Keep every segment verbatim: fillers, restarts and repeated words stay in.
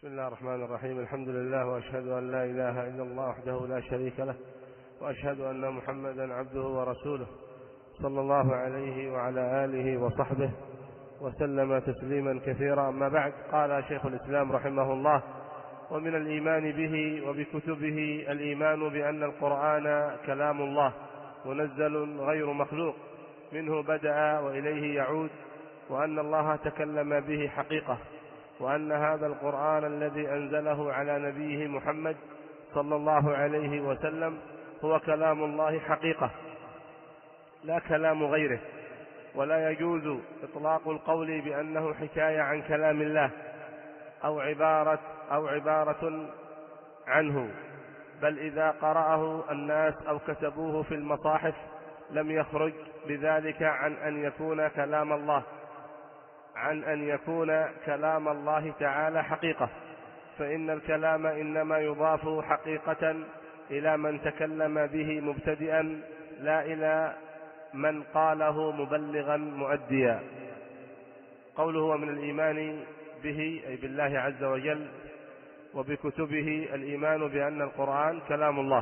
بسم الله الرحمن الرحيم. الحمد لله، وأشهد أن لا إله إلا الله وحده لا شريك له، وأشهد أن محمدا عبده ورسوله صلى الله عليه وعلى آله وصحبه وسلم تسليما كثيرا. أما بعد، قال شيخ الإسلام رحمه الله: ومن الإيمان به وبكتبه الإيمان بأن القرآن كلام الله منزل غير مخلوق، منه بدأ وإليه يعود، وأن الله تكلم به حقيقة، وأن هذا القرآن الذي أنزله على نبيه محمد صلى الله عليه وسلم هو كلام الله حقيقة لا كلام غيره، ولا يجوز إطلاق القول بأنه حكاية عن كلام الله أو عبارة أو عبارة عنه، بل إذا قرأه الناس أو كتبوه في المصاحف لم يخرج بذلك عن أن يكون كلام الله عن أن يكون كلام الله تعالى حقيقة، فإن الكلام إنما يضاف حقيقة إلى من تكلم به مبتدئا، لا إلى من قاله مبلغا مؤديا. قوله ومن الإيمان به أي بالله عز وجل، وبكتبه الإيمان بأن القرآن كلام الله،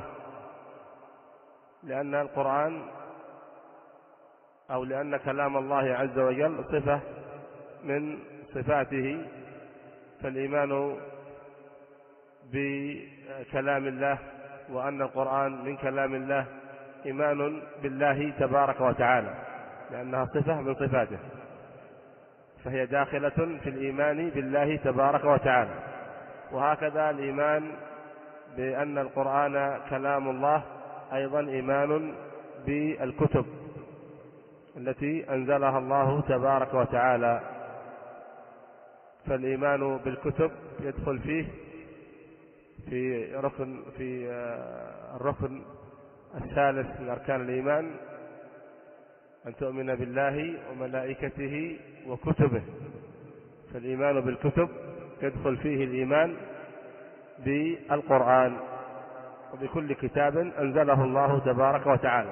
لأن القرآن أو لأن كلام الله عز وجل صفة من صفاته، فالإيمان بكلام الله وأن القرآن من كلام الله إيمان بالله تبارك وتعالى، لأنها صفة من صفاته، فهي داخلة في الإيمان بالله تبارك وتعالى. وهكذا الإيمان بأن القرآن كلام الله أيضا إيمان بالكتب التي أنزلها الله تبارك وتعالى، فالإيمان بالكتب يدخل فيه في ركن في الركن الثالث من أركان الإيمان، أن تؤمن بالله وملائكته وكتبه، فالإيمان بالكتب يدخل فيه الإيمان بالقرآن وبكل كتاب أنزله الله تبارك وتعالى.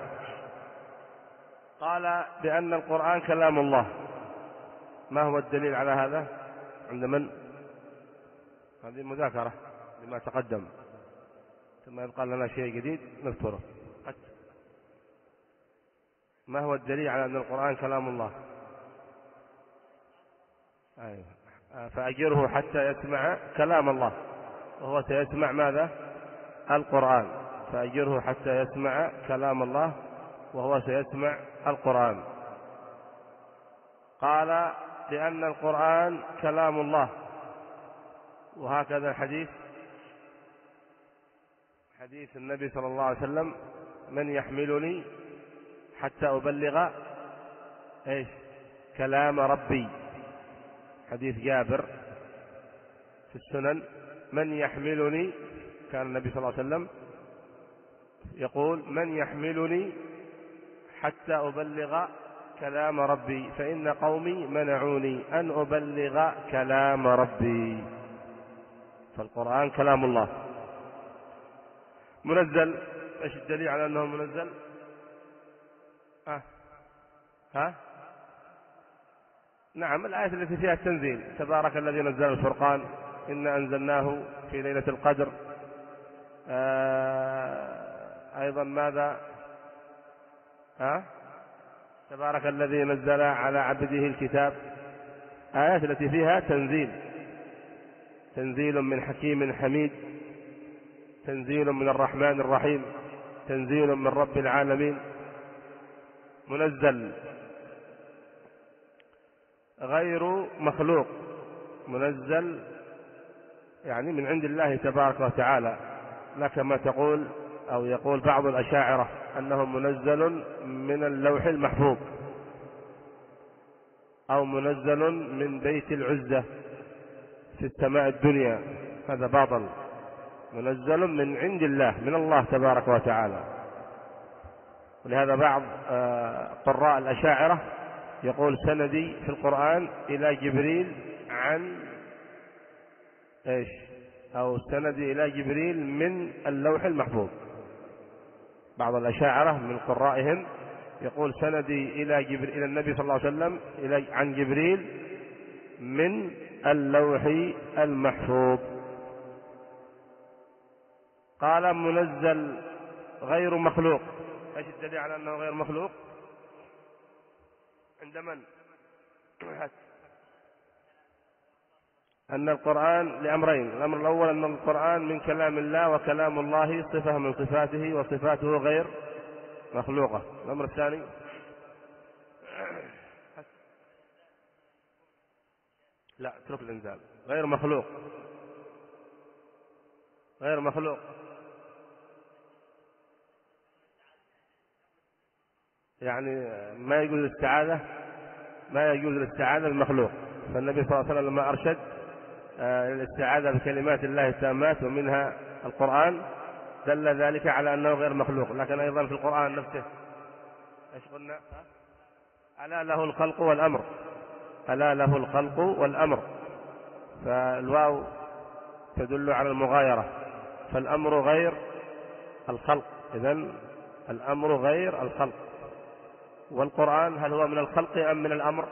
قال بأن القرآن كلام الله. ما هو الدليل على هذا عند من؟ هذه مذاكرة لما تقدم، ثم يبقى لنا شيء جديد نذكره. ما هو الدليل على أن القرآن كلام الله؟ أيوة. فأجره حتى يسمع كلام الله، وهو سيسمع ماذا؟ القرآن. فأجره حتى يسمع كلام الله وهو سيسمع القرآن. قال لأن القرآن كلام الله. وهكذا الحديث حديث النبي صلى الله عليه وسلم: من يحملني حتى أبلغ إيش؟ كلام ربي. حديث جابر في السنن: من يحملني، كان النبي صلى الله عليه وسلم يقول: من يحملني حتى أبلغ كلام ربي، فإن قومي منعوني أن أبلغ كلام ربي. فالقرآن كلام الله منزل. ايش الدليل على أنه منزل؟ ها ها نعم، الآية التي فيها التنزيل: تبارك الذي نزل الفرقان، إنا أنزلناه في ليلة القدر. آه أيضا ماذا؟ ها تبارك الذي نزل على عبده الكتاب. آيات التي فيها تنزيل: تنزيل من حكيم حميد، تنزيل من الرحمن الرحيم، تنزيل من رب العالمين. منزل غير مخلوق، منزل يعني من عند الله تبارك وتعالى، لا كما تقول أو يقول بعض الأشاعرة أنه منزل من اللوح المحفوظ أو منزل من بيت العزة في السماء الدنيا. هذا باطل، منزل من عند الله، من الله تبارك وتعالى. ولهذا بعض قراء الأشاعرة يقول: سندي في القرآن إلى جبريل عن إيش؟ أو سندي إلى جبريل من اللوح المحفوظ. بعض الأشاعرة من قرائهم يقول: سندي إلى جبريل إلى النبي صلى الله عليه وسلم إلى عن جبريل من اللوح المحفوظ. قال منزل غير مخلوق. ايش الدليل على انه غير مخلوق؟ عند من؟ أن القرآن لأمرين. الأمر الأول أن القرآن من كلام الله، وكلام الله صفة من صفاته، وصفاته غير مخلوقة. الأمر الثاني لا، اترك الإنزال. غير مخلوق، غير مخلوق. يعني ما يجوز الاستعاذة، ما يجوز الاستعاذة بالمخلوق. فالنبي صلى الله عليه وسلم لما أرشد الاستعاذة بكلمات الله التامات ومنها القرآن دل ذلك على أنه غير مخلوق. لكن أيضا في القرآن نفسه ايش قلنا؟ ألا له الخلق والأمر، ألا له الخلق والأمر. فالواو تدل على المغايرة، فالأمر غير الخلق، إذن الأمر غير الخلق. والقرآن هل هو من الخلق أم من الأمر؟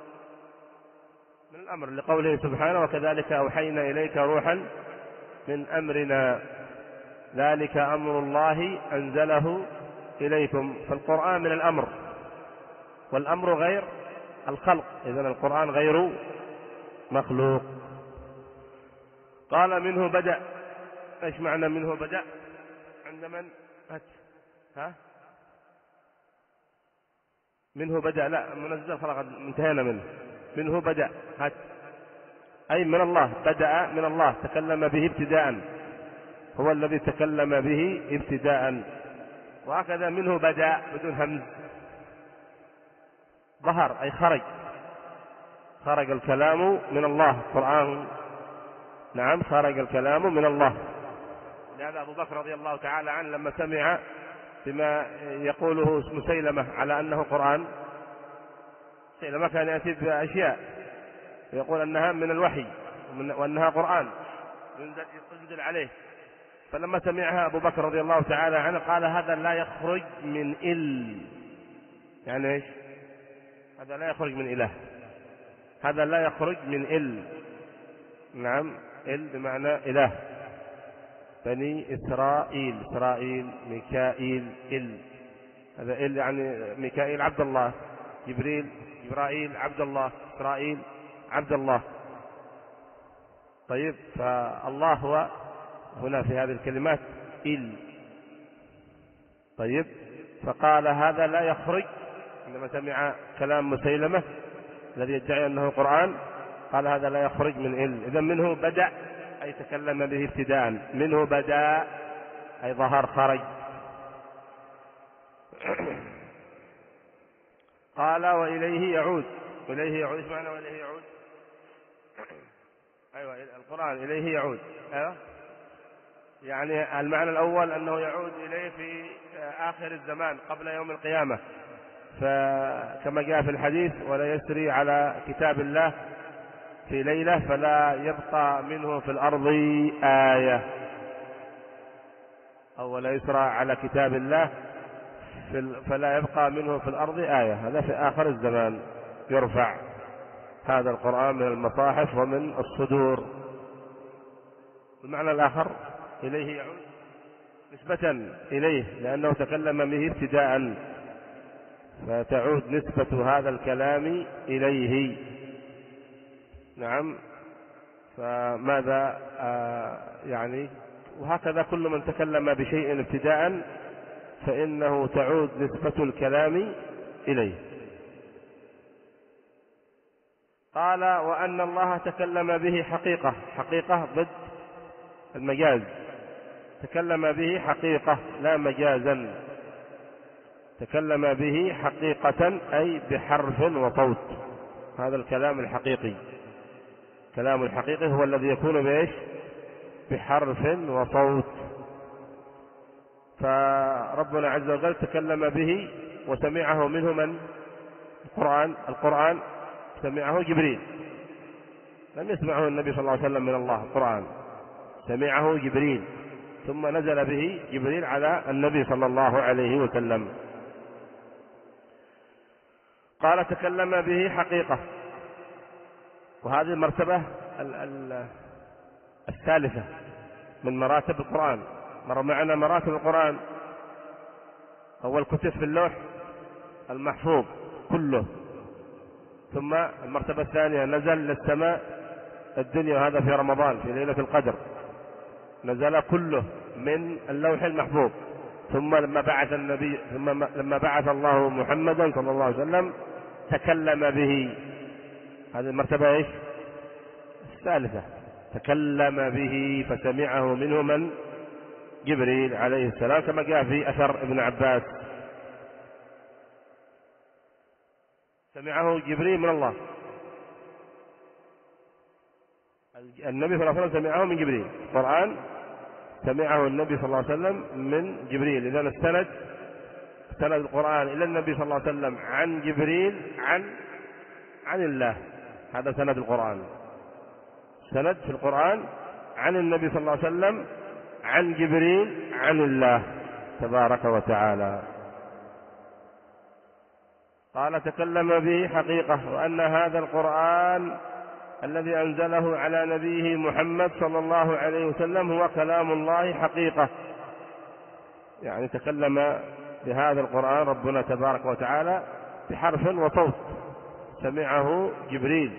من الأمر، لقوله سبحانه وكذلك أوحينا إليك روحا من أمرنا ذلك أمر الله أنزله إليكم. فالقرآن من الأمر، والأمر غير الخلق، إذن القرآن غير مخلوق. قال منه بدأ. ايش معنى منه بدأ؟ عند من؟ ها؟ منه بدأ، لا منزل خلق، انتهينا منه. منه بدأ هات. أي من الله، بدأ من الله، تكلم به ابتداء، هو الذي تكلم به ابتداء. وهكذا منه بدأ بدون همز، ظهر أي خرج، خرج الكلام من الله. القرآن نعم خرج الكلام من الله. لهذا أبو بكر رضي الله تعالى عنه لما سمع بما يقوله مسيلمة على أنه قرآن، مسيلمة كان يأتي بأشياء يقول أنها من الوحي وأنها قرآن ينزل عليه. فلما سمعها أبو بكر رضي الله تعالى عنه قال هذا لا يخرج من إل. يعني إيش؟ هذا لا يخرج من إله، هذا لا يخرج من إل. نعم، إل بمعنى إله. بني إسرائيل، إسرائيل، ميكائيل، إل، هذا إل يعني ميكائيل عبد الله، جبريل جبرائيل عبد الله، إسرائيل عبد الله. طيب، فالله هو هنا في هذه الكلمات إل. طيب، فقال هذا لا يخرج. عندما سمع كلام مسيلمة الذي يدعي أنه قرآن قال هذا لا يخرج من إل. إذن منه بدأ أي تكلم به ابتداء، منه بدأ أي ظهر خرج. قال وإليه يعود. إليه يعود، ايش معنى وإليه يعود؟ أيوة، القرآن إليه يعود. أيوة، يعني المعنى الأول أنه يعود إليه في آخر الزمان قبل يوم القيامة، فكما جاء في الحديث ولا يسري على كتاب الله في ليلة فلا يبقى منه في الأرض آية، أو ولا يسرى على كتاب الله فلا يبقى منه في الأرض آية. هذا في آخر الزمان يرفع هذا القرآن من المصاحف ومن الصدور. المعنى الآخر إليه يعود نسبة إليه لأنه تكلم به ابتداء، فتعود نسبة هذا الكلام إليه. نعم، فماذا آه يعني وهكذا كل من تكلم بشيء ابتداء فإنه تعود نسبة الكلام إليه. قال وأن الله تكلم به حقيقة. حقيقة ضد المجاز، تكلم به حقيقة لا مجازا. تكلم به حقيقة أي بحرف وصوت. هذا الكلام الحقيقي، كلام الحقيقي هو الذي يكون بإيش؟ بحرف وصوت. فربنا عز وجل تكلم به وسمعه منه من؟ القرآن. القرآن سمعه جبريل، لم يسمعه النبي صلى الله عليه وسلم من الله. القرآن سمعه جبريل، ثم نزل به جبريل على النبي صلى الله عليه وسلم. قال تكلم به حقيقة، وهذه المرتبة الثالثة من مراتب القرآن. مر معنا مراتب القرآن. أول كتب في اللوح المحفوظ كله، ثم المرتبة الثانية نزل للسماء الدنيا، وهذا في رمضان في ليلة القدر، نزل كله من اللوح المحفوظ. ثم لما بعث النبي ثم لما بعث الله محمدا صلى الله عليه وسلم تكلم به، هذه المرتبة ايش؟ الثالثة، تكلم به فسمعه منه من؟ جبريل عليه السلام، كما جاء في أثر ابن عباس، سمعه جبريل من الله، النبي صلى الله عليه وسلم سمعه من جبريل، القرآن سمعه النبي صلى الله عليه وسلم من جبريل. إذن استند استند القرآن إلى النبي صلى الله عليه وسلم عن جبريل عن عن الله، هذا سند القرآن، سند في القرآن عن النبي صلى الله عليه وسلم عن جبريل عن الله تبارك وتعالى. قال تكلم به حقيقة، وأن هذا القرآن الذي أنزله على نبيه محمد صلى الله عليه وسلم هو كلام الله حقيقة، يعني تكلم بهذا القرآن ربنا تبارك وتعالى بحرف وصوت سمعه جبريل،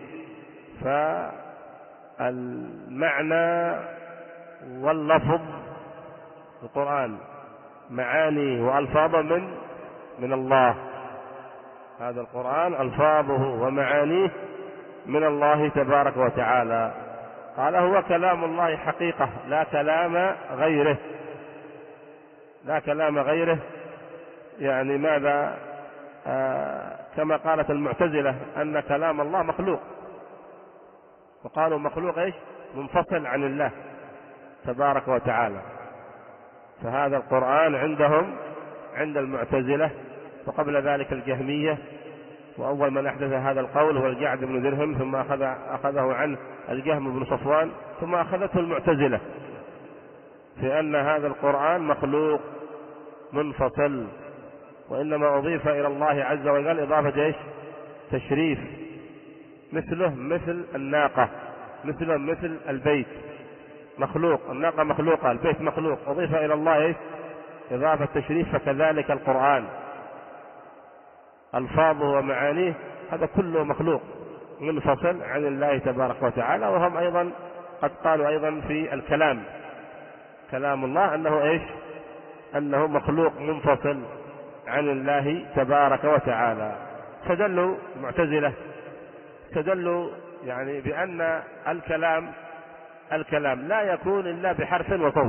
فالمعنى واللفظ القرآن معاني وألفاظ من من الله، هذا القرآن ألفاظه ومعانيه من الله تبارك وتعالى. قال هو كلام الله حقيقة لا كلام غيره، لا كلام غيره، يعني ماذا؟ آه كما قالت المعتزلة أن كلام الله مخلوق، وقالوا مخلوق ايش؟ منفصل عن الله تبارك وتعالى. فهذا القرآن عندهم عند المعتزلة، وقبل ذلك الجهمية، وأول من أحدث هذا القول هو الجعد بن درهم، ثم أخذ أخذه عنه الجهم بن صفوان، ثم أخذته المعتزلة في أن هذا القرآن مخلوق منفصل، وإنما أضيف إلى الله عز وجل إضافة إيش؟ تشريف، مثله مثل الناقة، مثله مثل البيت مخلوق، الناقة مخلوقة، البيت مخلوق، أضيف إلى الله إيش؟ إضافة تشريف. فكذلك القرآن ألفاظه ومعانيه هذا كله مخلوق منفصل عن الله تبارك وتعالى. وهم أيضا قد قالوا أيضا في الكلام، كلام الله أنه إيش؟ أنه مخلوق منفصل عن الله تبارك وتعالى. فدلوا المعتزلة تدلوا يعني بأن الكلام الكلام لا يكون إلا بحرف وصوت،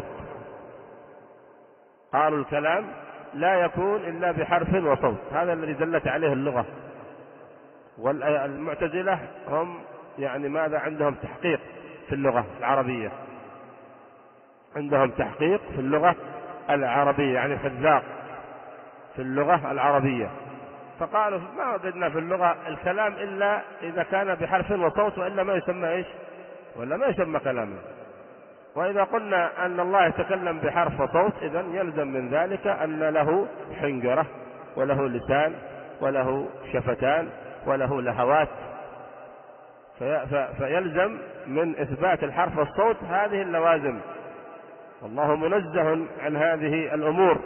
قالوا الكلام لا يكون إلا بحرف وصوت، هذا الذي دلت عليه اللغة. والمعتزلة هم يعني ماذا؟ عندهم تحقيق في اللغة العربية، عندهم تحقيق في اللغة العربية، يعني حذاق في اللغة العربية، فقالوا ما وجدنا في اللغة الكلام إلا إذا كان بحرف وصوت، وإلا ما يسمى إيش؟ ولا ما يسمى كلاما. وإذا قلنا أن الله يتكلم بحرف وصوت، إذن يلزم من ذلك أن له حنجرة وله لسان وله شفتان وله لهوات، في فيلزم من إثبات الحرف والصوت هذه اللوازم، والله منزه عن هذه الأمور،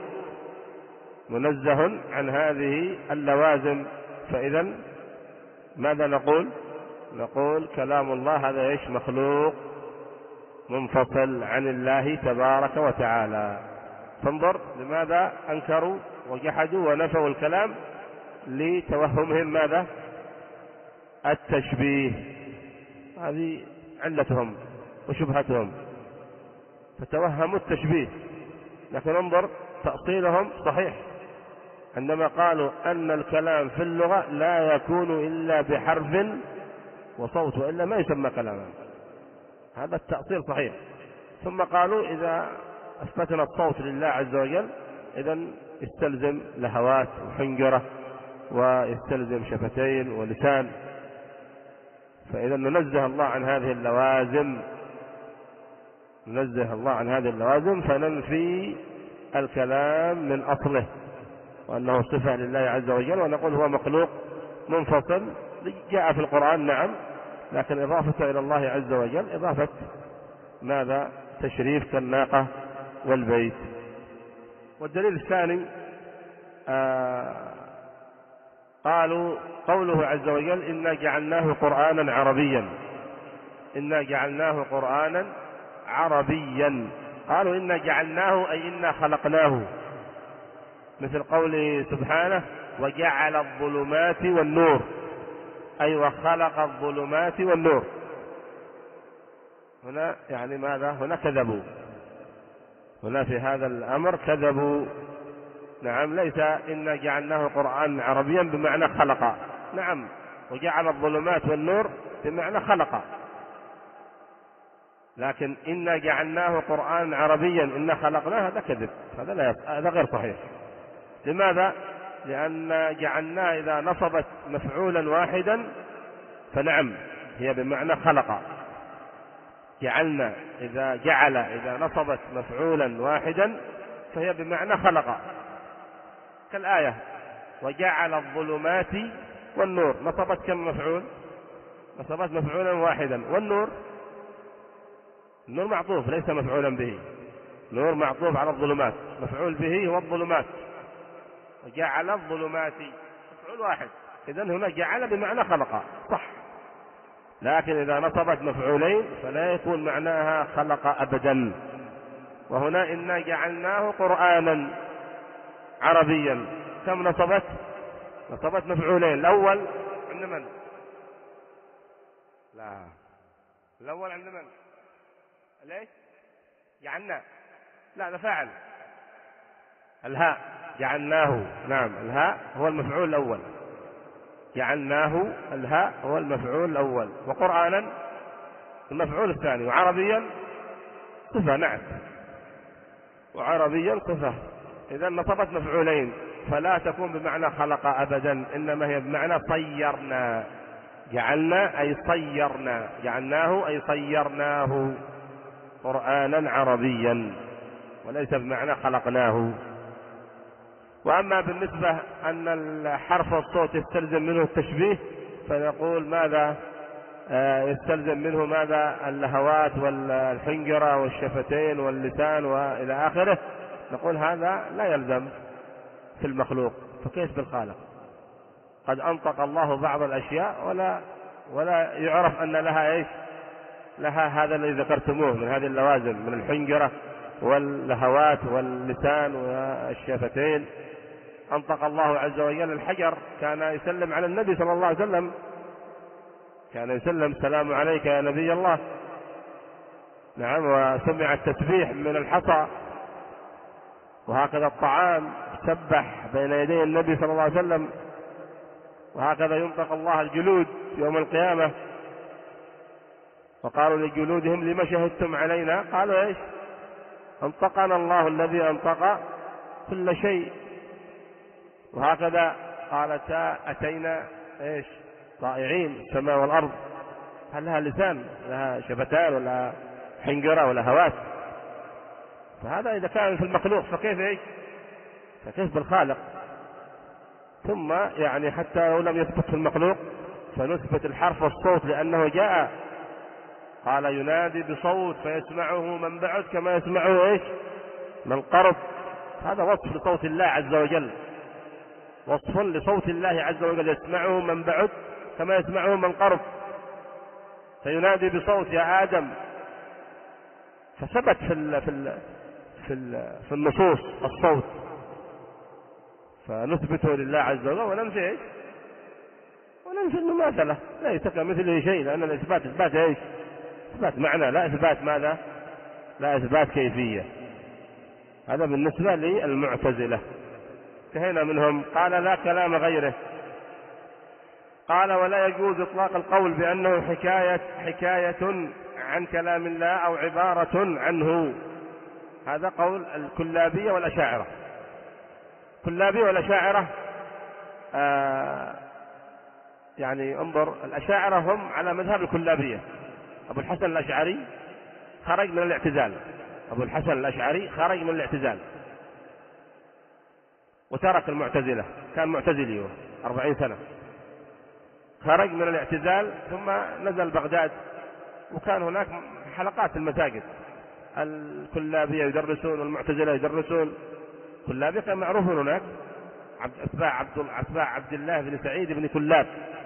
منزه عن هذه اللوازم. فإذن ماذا نقول؟ نقول كلام الله هذا إيش؟ مخلوق منفصل عن الله تبارك وتعالى. فانظر لماذا أنكروا وجحدوا ونفوا الكلام؟ لتوهمهم ماذا؟ التشبيه، هذه علتهم وشبهتهم، فتوهموا التشبيه. لكن انظر تأصيلهم صحيح، عندما قالوا أن الكلام في اللغة لا يكون إلا بحرف وصوت، وإلا ما يسمى كلاما، هذا التأصيل صحيح. ثم قالوا إذا أثبتنا الصوت لله عز وجل إذن يستلزم لهوات وحنجرة ويستلزم شفتين ولسان، فإذا ننزه الله عن هذه اللوازم، ننزه الله عن هذه اللوازم، فننفي الكلام من أصله وأنه صفة لله عز وجل، ونقول هو مخلوق منفصل جاء في القرآن نعم، لكن إضافة إلى الله عز وجل إضافة ماذا؟ تشريف، كالناقة والبيت. والدليل الثاني آه قالوا قوله عز وجل إنا جعلناه قرآنا عربيا، إنا جعلناه قرآنا عربيا، قالوا إنا جعلناه أي إنا خلقناه، مثل قوله سبحانه وجعل الظلمات والنور، أي وخلق الظلمات والنور. هنا يعني ماذا؟ هنا كذبوا، هنا في هذا الأمر كذبوا. نعم، ليس إنا جعلناه قرآن عربيا بمعنى خلق، نعم، وجعل الظلمات والنور بمعنى خلق، لكن إنا جعلناه قرآن عربيا إنا خلقناه هذا كذب، هذا لا يص... هذا غير صحيح. لماذا؟ لأن جعلناه إذا نصبت مفعولا واحدا فنعم هي بمعنى خلق، جعلنا إذا جعل إذا نصبت مفعولا واحدا فهي بمعنى خلق، كالآية وجعل الظلمات والنور، نصبت كم مفعول؟ نصبت مفعولا واحدا. والنور، النور معطوف ليس مفعولا به، نور معطوف على الظلمات، مفعول به هو الظلمات، وجعل الظلمات مفعول واحد، إذن هنا جعل بمعنى خلق صح، لكن إذا نصبت مفعولين فلا يكون معناها خلق أبدا. وهنا إنا جعلناه قرآنا عربيا، كم نصبت؟ نصبت مفعولين، الأول عند من؟ لا، الأول عند من؟ ليش؟ جعلنا، لا، ده فاعل، الهاء، جعلناه، نعم، الهاء هو المفعول الأول، جعلناه الهاء هو المفعول الأول، وقرآنا المفعول الثاني، وعربيا صفة، نعم، وعربيا صفة، إذا نصبت مفعولين فلا تكون بمعنى خلق أبدا، إنما هي بمعنى صيرنا، جعلنا أي صيرنا، جعلناه أي صيرناه قرآنا عربيا، وليس بمعنى خلقناه. وأما بالنسبة أن الحرف الصوت يستلزم منه التشبيه فنقول ماذا؟ آه يستلزم منه ماذا؟ اللهوات والحنجرة والشفتين واللسان وإلى آخره، نقول هذا لا يلزم في المخلوق، فكيف بالخالق؟ قد أنطق الله بعض الأشياء ولا ولا يعرف أن لها إيش؟ لها هذا الذي ذكرتموه من هذه اللوازم، من الحنجرة واللهوات واللسان والشفتين. أنطق الله عز وجل الحجر، كان يسلم على النبي صلى الله عليه وسلم، كان يسلم السلام عليك يا نبي الله، نعم، وسمع التسبيح من الحصى. وهكذا الطعام سبح بين يدي النبي صلى الله عليه وسلم، وهكذا ينطق الله الجلود يوم القيامة. وقالوا لجلودهم لما شهدتم علينا؟ قالوا ايش؟ انطقنا الله الذي انطق كل شيء. وهكذا قالتا أتينا ايش؟ طائعين، السماء والأرض، هل لها لسان؟ لها شفتان ولا حنجرة ولا هوات؟ فهذا إذا كان في المخلوق فكيف ايش؟ فكيف بالخالق؟ ثم يعني حتى لو لم يثبت في المخلوق فنثبت الحرف والصوت، لأنه جاء قال ينادي بصوت فيسمعه من بعد كما يسمعه ايش؟ من قرب. هذا وصف لصوت الله عز وجل، وصف لصوت الله عز وجل، يسمعه من بعد كما يسمعه من قرب. فينادي بصوت يا آدم، فثبت في ال في ال في, ال في النصوص الصوت، فنثبته لله عز وجل وننفي ايش؟ وننفي المماثلة، ليس كمثله شيء، لأن الإثبات إثبات ايش؟ إثبات معنى، لا إثبات ماذا؟ لا إثبات كيفية. هذا بالنسبة للمعتزلة، انتهينا منهم. قال لا كلام غيره. قال ولا يجوز إطلاق القول بأنه حكاية حكاية عن كلام الله أو عبارة عنه. هذا قول الكلابية والأشاعرة. الكلابية والأشاعرة آه يعني انظر، الأشاعرة هم على مذهب الكلابية. أبو الحسن الأشعري خرج من الاعتزال، أبو الحسن الأشعري خرج من الاعتزال وترك المعتزلة، كان معتزلي أربعين سنة، خرج من الاعتزال ثم نزل بغداد، وكان هناك حلقات في المساجد الكلابية يدرسون والمعتزلة يدرسون. كلابي كان معروف هناك، أتباع عبد أتباع عبد الله بن سعيد بن كلاب.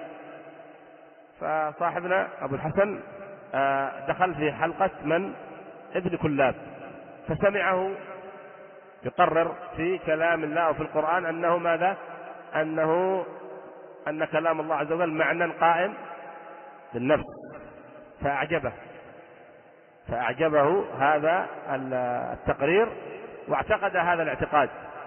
فصاحبنا أبو الحسن دخل في حلقة من؟ ابن كلاب، فسمعه يقرر في كلام الله وفي القرآن أنه ماذا؟ أنه أن كلام الله عز وجل معنى قائم بالنفس، فأعجبه فأعجبه هذا التقرير واعتقد هذا الاعتقاد.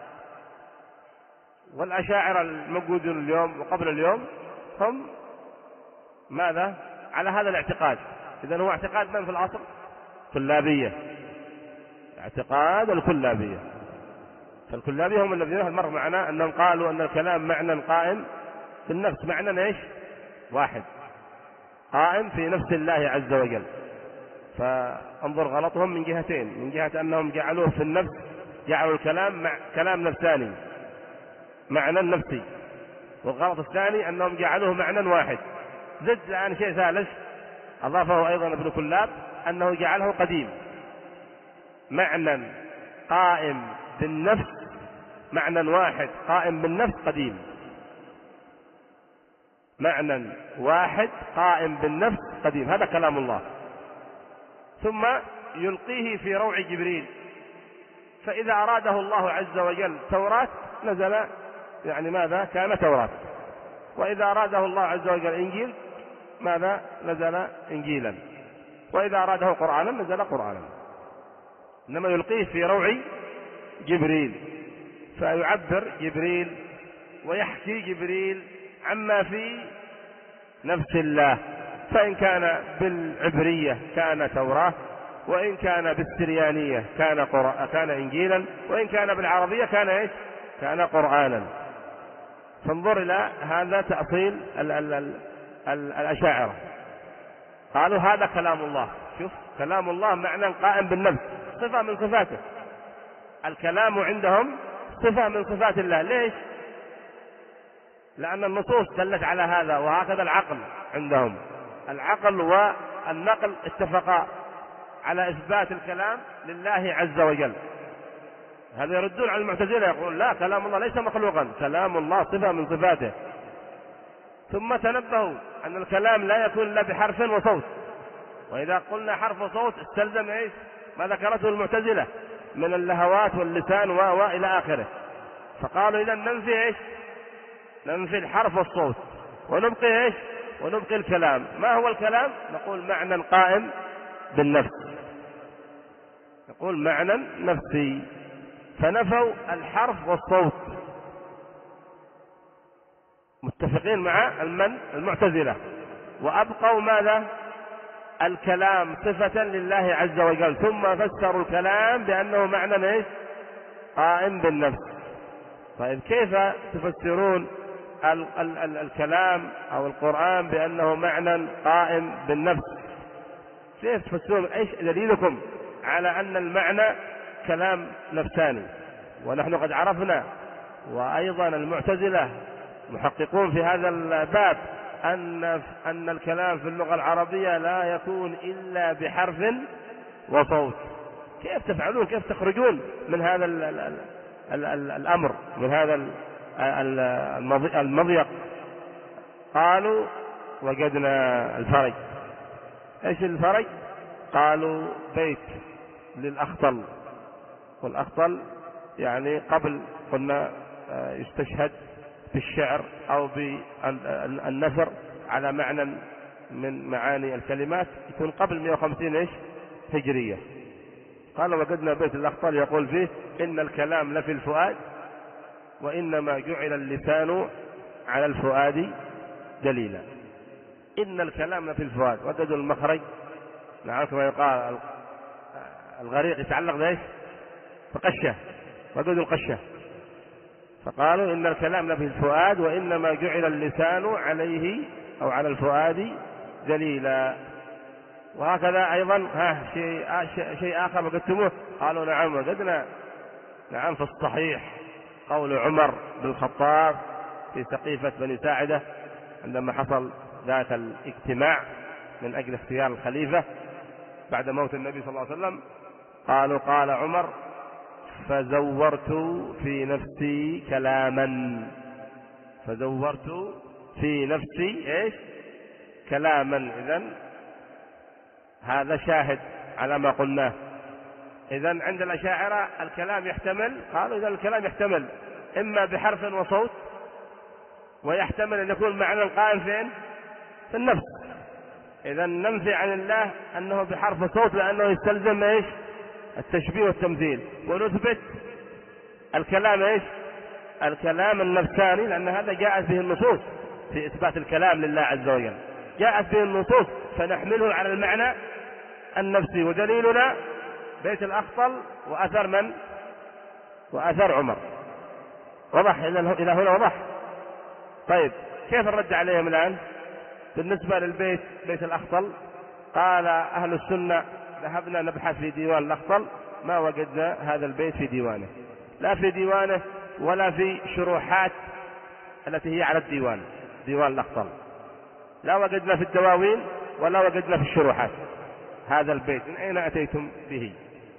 والأشاعرة الموجودون اليوم وقبل اليوم هم ماذا؟ على هذا الاعتقاد. إذن هو اعتقاد من في العصر؟ كلابية، اعتقاد الكلابية. فالكلابية هم الذين مر معنا أنهم قالوا أن الكلام معنى قائم في النفس، معنى ايش؟ واحد قائم في نفس الله عز وجل. فانظر غلطهم من جهتين، من جهة أنهم جعلوه في النفس، جعلوا الكلام مع كلام نفساني معنى نفسي، والغلط الثاني أنهم جعلوه معنى واحد. زد الآن شيء ثالث أضافه أيضا ابن كلاب، أنه جعله قديم، معنى قائم بالنفس، معنى واحد قائم بالنفس قديم، معنى واحد قائم بالنفس قديم. هذا كلام الله. ثم يلقيه في روع جبريل، فإذا أراده الله عز وجل توراة نزل يعني ماذا؟ كان توراة. وإذا أراده الله عز وجل إنجيل ماذا؟ نزل إنجيلا. وإذا أراده قرآنا نزل قرآنا. إنما يلقيه في روع جبريل، فيعبر جبريل ويحكي جبريل عما في نفس الله، فإن كان بالعبرية كان توراة، وإن كان بالسريانية كان قرآن كان إنجيلا، وإن كان بالعربية كان إيش؟ كان قرآنا. فانظر إلى هذا تأصيل ال ال ال ال الأشاعرة، قالوا هذا كلام الله. شوف، كلام الله معنى قائم بالنفس، صفة من صفاته. الكلام عندهم صفة من صفات الله. ليش؟ لأن النصوص دلت على هذا، وهكذا العقل عندهم. العقل والنقل اتفقا على إثبات الكلام لله عز وجل. هذا يردون على المعتزلة، يقولون لا، كلام الله ليس مخلوقا، كلام الله صفة من صفاته. ثم تنبهوا أن الكلام لا يكون إلا بحرف وصوت، وإذا قلنا حرف وصوت استلزم إيش؟ ما ذكرته المعتزلة من اللهوات واللسان وإلى آخره. فقالوا إذا ننفي إيش؟ ننفي الحرف والصوت ونبقي إيش؟ ونبقي الكلام. ما هو الكلام؟ نقول معنى قائم بالنفس، نقول معنى نفسي. فنفوا الحرف والصوت، متفقين مع المن المعتزلة، وأبقوا ماذا؟ الكلام صفة لله عز وجل. ثم فسروا الكلام بأنه معنى إيش؟ قائم بالنفس. طيب كيف تفسرون ال ال ال الكلام أو القرآن بأنه معنى قائم بالنفس؟ كيف تفسرون؟ ايش دليلكم على أن المعنى كلام نفساني؟ ونحن قد عرفنا، وأيضا المعتزلة محققون في هذا الباب، أن أن الكلام في اللغة العربية لا يكون إلا بحرف وصوت. كيف تفعلون؟ كيف تخرجون من هذا ال ال ال ال الأمر، من هذا المضيق؟ قالوا وجدنا الفرج. ايش الفرج؟ قالوا بيت للأخطل، والأخطل يعني قبل قلنا يستشهد بالشعر أو بالنثر على معنى من معاني الكلمات، يكون قبل مئة وخمسين ايش هجرية. قالوا وجدنا بيت الأخطل يقول فيه إن الكلام لفي الفؤاد، وإنما جعل اللسان على الفؤاد دليلا. إن الكلام لفي الفؤاد، وجدوا المخرج. نعم كما يقال الغريق يتعلق بإيش؟ بقشة، وجدوا القشة. فقالوا إن الكلام لفي الفؤاد، وإنما جعل اللسان عليه أو على الفؤاد دليلا. وهكذا أيضا ها شيء, شيء آخر وجدتموه؟ قالوا نعم وجدنا. نعم في الصحيح قول عمر بن الخطاب في سقيفة بني ساعدة عندما حصل ذات الاجتماع من أجل اختيار الخليفة بعد موت النبي صلى الله عليه وسلم، قالوا قال عمر فزورت في نفسي كلاما، فزورت في نفسي إيش كلاما. إذن هذا شاهد على ما قلناه. إذن عند الأشاعرة الكلام يحتمل، قالوا إذن الكلام يحتمل إما بحرف وصوت، ويحتمل أن يكون معنى القائم فين؟ في النفس. إذن ننفي عن الله أنه بحرف وصوت لأنه يستلزم إيش التشبيه والتمثيل، ونثبت الكلام إيش الكلام النفساني، لأن هذا جاءت به النصوص في إثبات الكلام لله عز وجل، جاءت به النصوص، فنحمله على المعنى النفسي. ودليلنا بيت الأخطل وأثر من؟ وأثر عمر. وضح إلى هنا؟ وضح. طيب كيف الرد عليهم الآن بالنسبة للبيت بيت الأخطل؟ قال أهل السنة ذهبنا نبحث في ديوان الأخطل ما وجدنا هذا البيت في ديوانه، لا في ديوانه ولا في شروحات التي هي على الديوان، ديوان الأخطل لا وجدنا في الدواوين ولا وجدنا في الشروحات هذا البيت. من أين أتيتم به؟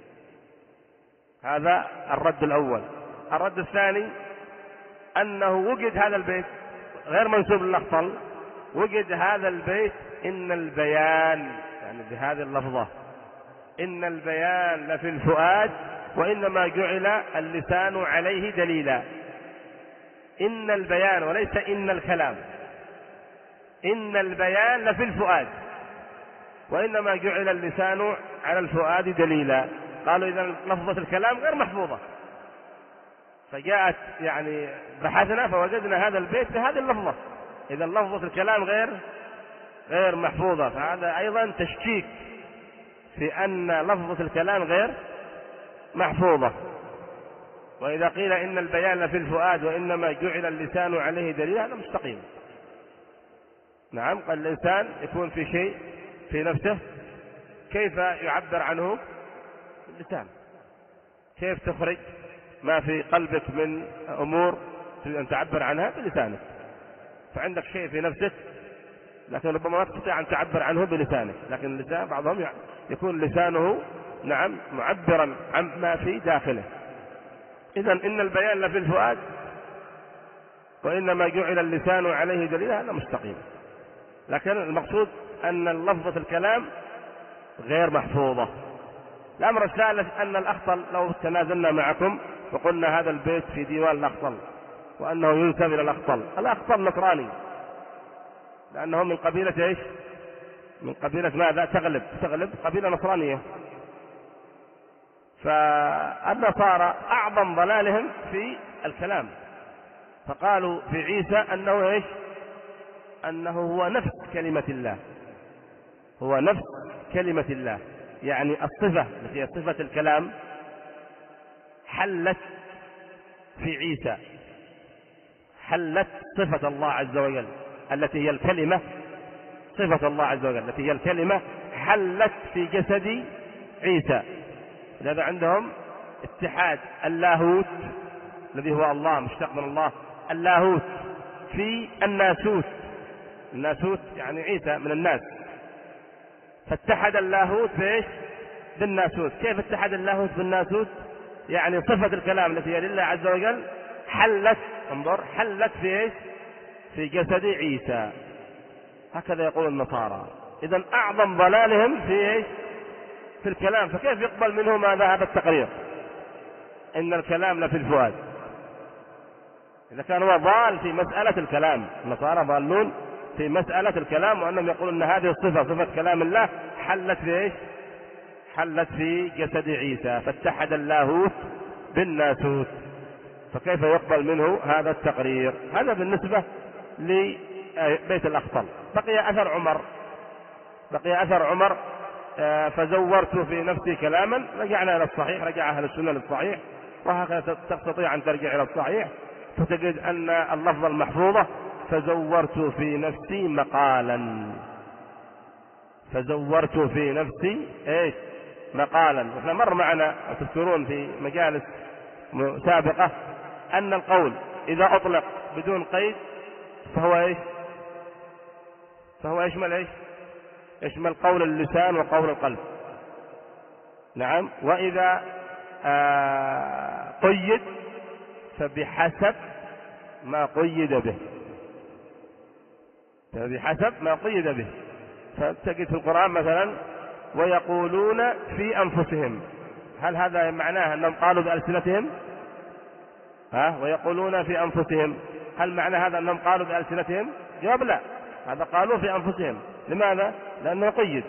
هذا الرد الأول. الرد الثاني أنه وجد هذا البيت غير منسوب للأخطل، وجد هذا البيت إن البيان، يعني بهذه اللفظة، إن البيان لفي الفؤاد وإنما جعل اللسان عليه دليلا. إن البيان وليس إن الكلام، إن البيان لفي الفؤاد وإنما جعل اللسان على الفؤاد دليلا. قالوا إذا لفظة الكلام غير محفوظة، فجاءت يعني بحثنا فوجدنا هذا البيت بهذه اللفظة، إذا لفظة الكلام غير غير محفوظة، فهذا أيضا تشكيك في أن لفظة الكلام غير محفوظة. وإذا قيل إن البيان لفي الفؤاد وإنما جعل اللسان عليه دليل هذا مستقيم. نعم، قال الإنسان يكون في شيء في نفسه كيف يعبر عنه اللسان، كيف تخرج ما في قلبك من أمور تريد أن تعبر عنها بلسانك، فعندك شيء في نفسك لكن ربما ما تستطيع أن تعبر عنه بلسانك، لكن اللسان بعضهم يكون لسانه نعم معبرا عن ما في داخله. إذن إن البيان لفي الفؤاد وإنما جعل اللسان عليه دليل هذا مستقيم، لكن المقصود أن لفظة الكلام غير محفوظة. الأمر الثالث أن الأخطل لو تنازلنا معكم وقلنا هذا البيت في ديوان الأخطل وأنه ينسب إلى الأخطل، الأخطل نصراني لأنه من قبيلة إيش؟ من قبيلة ماذا؟ تغلب تغلب قبيلة نصرانية. فالنصارى أعظم ضلالهم في الكلام، فقالوا في عيسى أنه إيش؟ أنه هو نفس كلمة الله، هو نفس كلمة الله، يعني الصفة التي هي صفة الكلام حلت في عيسى، حلت صفة الله عز وجل التي هي الكلمة، صفة الله عز وجل التي هي الكلمة حلت في جسد عيسى. لذا عندهم اتحاد اللاهوت الذي هو الله مشتق من الله، اللاهوت في الناسوت، الناسوت يعني عيسى من الناس، فاتحد اللاهوت بايش؟ بالناسوت. كيف اتحد اللاهوت بالناسوت؟ يعني صفة الكلام التي هي لله عز وجل حلت، انظر، حلت في ايش؟ في جسد عيسى. هكذا يقول النصارى. إذن أعظم ضلالهم في ايش؟ في الكلام. فكيف يقبل منهم هذا هذا التقرير إن الكلام لفي الفؤاد؟ إذا كان هو ضال في مسألة الكلام، النصارى ضالون في مسألة الكلام، وأنهم يقولون أن هذه الصفة صفة كلام الله حلت في إيش؟ حلت في جسد عيسى، فاتحد اللاهوت بالناسوت، فكيف يقبل منه هذا التقرير؟ هذا بالنسبة لبيت الأخطل. بقي أثر عمر، بقي أثر عمر فزورت في نفسي كلاما. رجعنا إلى الصحيح، رجع أهل السنة للصحيح، وهكذا تستطيع أن ترجع إلى الصحيح فتجد أن اللفظ المحفوظة فزورت في نفسي مقالا، فزورت في نفسي ايش؟ مقالا. واحنا مر معنا تذكرون في مجالس سابقة أن القول إذا أطلق بدون قيد فهو ايش؟ فهو يشمل ايش؟ يشمل قول اللسان وقول القلب. نعم. وإذا آه قيد فبحسب ما قيد به، فبحسب ما قيد به. فتجد في القرآن مثلا ويقولون في أنفسهم، هل هذا معناه أنهم قالوا بألسنتهم؟ ها ويقولون في أنفسهم، هل معنى هذا أنهم قالوا بألسنتهم؟ جواب لا، هذا قالوا في أنفسهم. لماذا؟ لأنه قيد.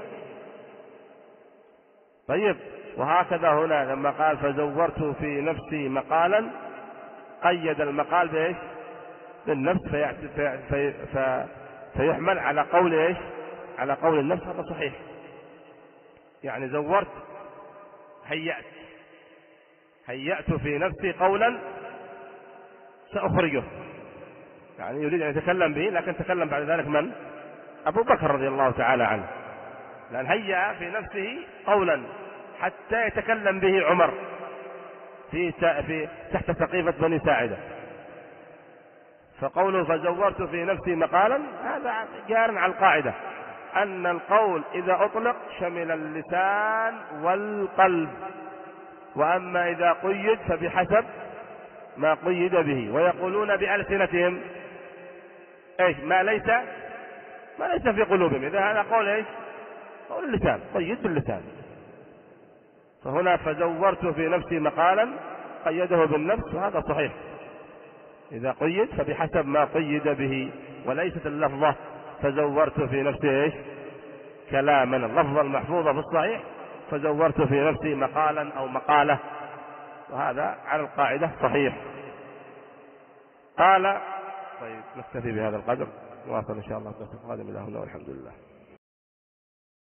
طيب، وهكذا هنا لما قال فزورت في نفسي مقالا، قيد المقال بإيش؟ بالنفس، في في في فيحمل على قول إيش؟ على قول النفس. هذا صحيح، يعني زورت هيأت هيأت في نفسي قولا سأخرجه، يعني يريد أن يتكلم به، لكن تكلم بعد ذلك من؟ أبو بكر رضي الله تعالى عنه، لأن هيأ في نفسه قولا حتى يتكلم به عمر في, في تحت سقيفة بني ساعدة. فقوله فزورت في نفسي مقالا هذا جار على القاعدة أن القول إذا أطلق شمل اللسان والقلب، وأما إذا قيد فبحسب ما قيد به. ويقولون بألسنتهم إيش؟ ما ليس ما ليس في قلوبهم، إذا هذا قول إيش؟ قول اللسان، قيد باللسان. فهنا فزورت في نفسي مقالا قيده بالنفس، وهذا صحيح، إذا قيد فبحسب ما قيد به، وليست اللفظة فزورت في نفسي إيش؟ كلاما. اللفظة المحفوظة في الصحيح فزورت في نفسي مقالا أو مقالة، وهذا على القاعدة صحيح. قال طيب نكتفي بهذا القدر، نواصل إن شاء الله في القادم. إلى هنا والحمد لله.